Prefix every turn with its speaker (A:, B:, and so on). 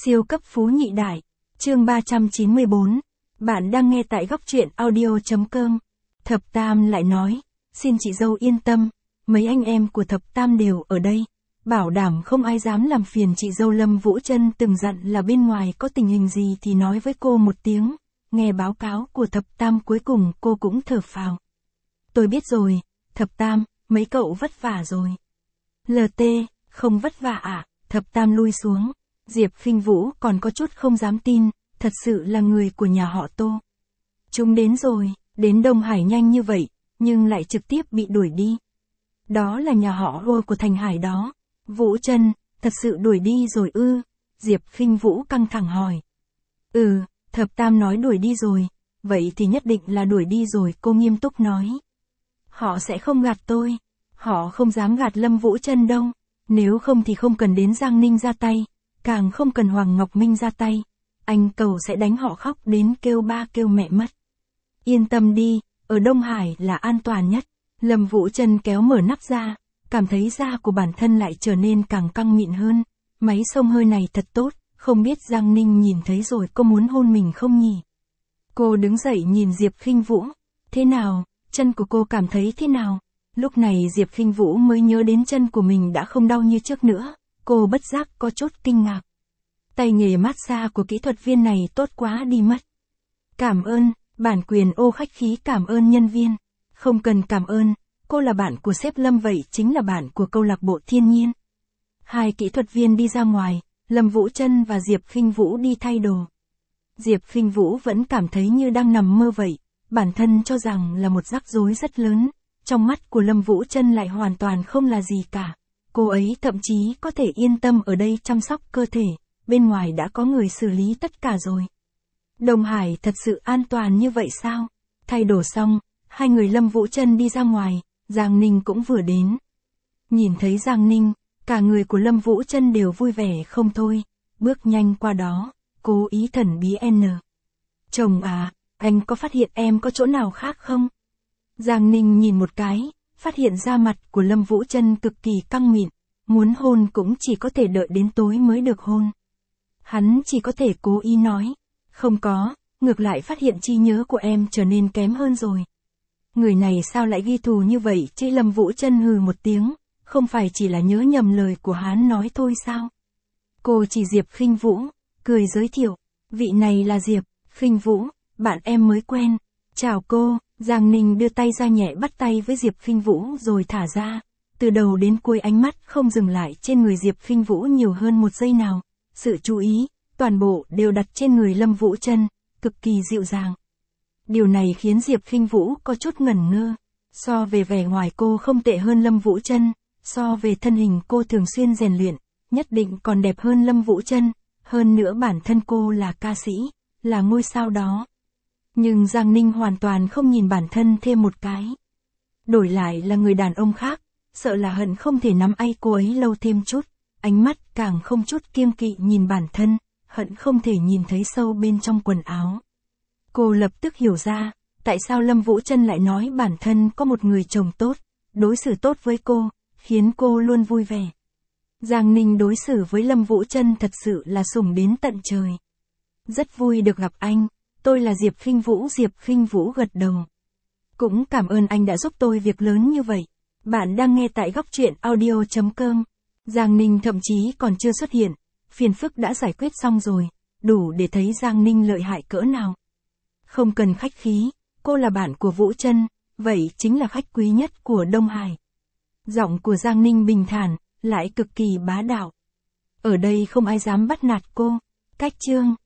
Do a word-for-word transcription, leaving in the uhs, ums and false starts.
A: Siêu cấp phú nhị đại. Chương ba trăm chín mươi bốn. Bạn đang nghe tại góc truyện audio chấm com. Thập Tam lại nói, xin chị dâu yên tâm, mấy anh em của Thập Tam đều ở đây, bảo đảm không ai dám làm phiền chị dâu. Lâm Vũ Trân từng dặn là bên ngoài có tình hình gì thì nói với cô một tiếng. Nghe báo cáo của Thập Tam cuối cùng cô cũng thở phào. Tôi biết rồi, Thập Tam, mấy cậu vất vả rồi. lờ tê, không vất vả à? Thập Tam lui xuống. Diệp Khinh Vũ còn có chút không dám tin, thật sự là người của nhà họ Tô. Chúng đến rồi, đến Đông Hải nhanh như vậy, nhưng lại trực tiếp bị đuổi đi. Đó là nhà họ Ngô của Thành Hải đó. Vũ Trân, thật sự đuổi đi rồi ư? Diệp Khinh Vũ căng thẳng hỏi. Ừ, Thập Tam nói đuổi đi rồi, vậy thì nhất định là đuổi đi rồi, cô nghiêm túc nói. Họ sẽ không gạt tôi, họ không dám gạt Lâm Vũ Trân đâu, nếu không thì không cần đến Giang Ninh ra tay, càng không cần Hoàng Ngọc Minh ra tay, anh Cầu sẽ đánh họ khóc đến kêu ba kêu mẹ mất. Yên tâm đi, ở Đông Hải là an toàn nhất. Lâm Vũ Trân kéo mở nắp ra, cảm thấy da của bản thân lại trở nên càng căng mịn hơn, máy xông hơi này thật tốt, không biết Giang Ninh nhìn thấy rồi có muốn hôn mình không nhỉ? Cô đứng dậy nhìn Diệp Khinh Vũ, thế nào, chân của cô cảm thấy thế nào? Lúc này Diệp Khinh Vũ mới nhớ đến chân của mình đã không đau như trước nữa, cô bất giác có chút kinh ngạc. Tay nghề massage của kỹ thuật viên này tốt quá đi mất. Cảm ơn, bản quyền ô khách khí cảm ơn nhân viên. Không cần cảm ơn, cô là bạn của sếp Lâm vậy chính là bạn của câu lạc bộ thiên nhiên. Hai kỹ thuật viên đi ra ngoài, Lâm Vũ Trân và Diệp Khinh Vũ đi thay đồ. Diệp Khinh Vũ vẫn cảm thấy như đang nằm mơ vậy, bản thân cho rằng là một rắc rối rất lớn, trong mắt của Lâm Vũ Trân lại hoàn toàn không là gì cả. Cô ấy thậm chí có thể yên tâm ở đây chăm sóc cơ thể, bên ngoài đã có người xử lý tất cả rồi. Đông Hải thật sự an toàn như vậy sao? Thay đồ xong, hai người Lâm Vũ Trân đi ra ngoài, Giang Ninh cũng vừa đến. Nhìn thấy Giang Ninh, cả người của Lâm Vũ Trân đều vui vẻ không thôi, bước nhanh qua đó, cố ý thần bí n. Chồng à, anh có phát hiện em có chỗ nào khác không? Giang Ninh nhìn một cái, phát hiện ra mặt của Lâm Vũ Trân cực kỳ căng mịn, muốn hôn cũng chỉ có thể đợi đến tối mới được hôn. Hắn chỉ có thể cố ý nói, không có, ngược lại phát hiện trí nhớ của em trở nên kém hơn rồi. Người này sao lại ghi thù như vậy chứ? Lâm Vũ Trân hừ một tiếng, không phải chỉ là nhớ nhầm lời của hắn nói thôi sao? Cô chỉ Diệp Khinh Vũ, cười giới thiệu, vị này là Diệp Khinh Vũ, bạn em mới quen. Chào cô. Giang Ninh đưa tay ra nhẹ bắt tay với Diệp Khinh Vũ rồi thả ra, từ đầu đến cuối ánh mắt không dừng lại trên người Diệp Khinh Vũ nhiều hơn một giây nào, sự chú ý, toàn bộ đều đặt trên người Lâm Vũ Trân, cực kỳ dịu dàng. Điều này khiến Diệp Khinh Vũ có chút ngẩn ngơ, so về vẻ ngoài cô không tệ hơn Lâm Vũ Trân, so về thân hình cô thường xuyên rèn luyện, nhất định còn đẹp hơn Lâm Vũ Trân, hơn nữa bản thân cô là ca sĩ, là ngôi sao đó. Nhưng Giang Ninh hoàn toàn không nhìn bản thân thêm một cái. Đổi lại là người đàn ông khác, sợ là hận không thể nắm tay cô ấy lâu thêm chút, ánh mắt càng không chút kiêng kỵ nhìn bản thân, hận không thể nhìn thấy sâu bên trong quần áo. Cô lập tức hiểu ra, tại sao Lâm Vũ Trân lại nói bản thân có một người chồng tốt, đối xử tốt với cô, khiến cô luôn vui vẻ. Giang Ninh đối xử với Lâm Vũ Trân thật sự là sủng đến tận trời. Rất vui được gặp anh. Tôi là Diệp Khinh Vũ. Diệp Khinh Vũ gật đầu. Cũng cảm ơn anh đã giúp tôi việc lớn như vậy. Bạn đang nghe tại góc truyện audio chấm com. Giang Ninh thậm chí còn chưa xuất hiện, phiền phức đã giải quyết xong rồi, đủ để thấy Giang Ninh lợi hại cỡ nào. Không cần khách khí, cô là bạn của Vũ Trân, vậy chính là khách quý nhất của Đông Hải. Giọng của Giang Ninh bình thản, lại cực kỳ bá đạo. Ở đây không ai dám bắt nạt cô. Cách chương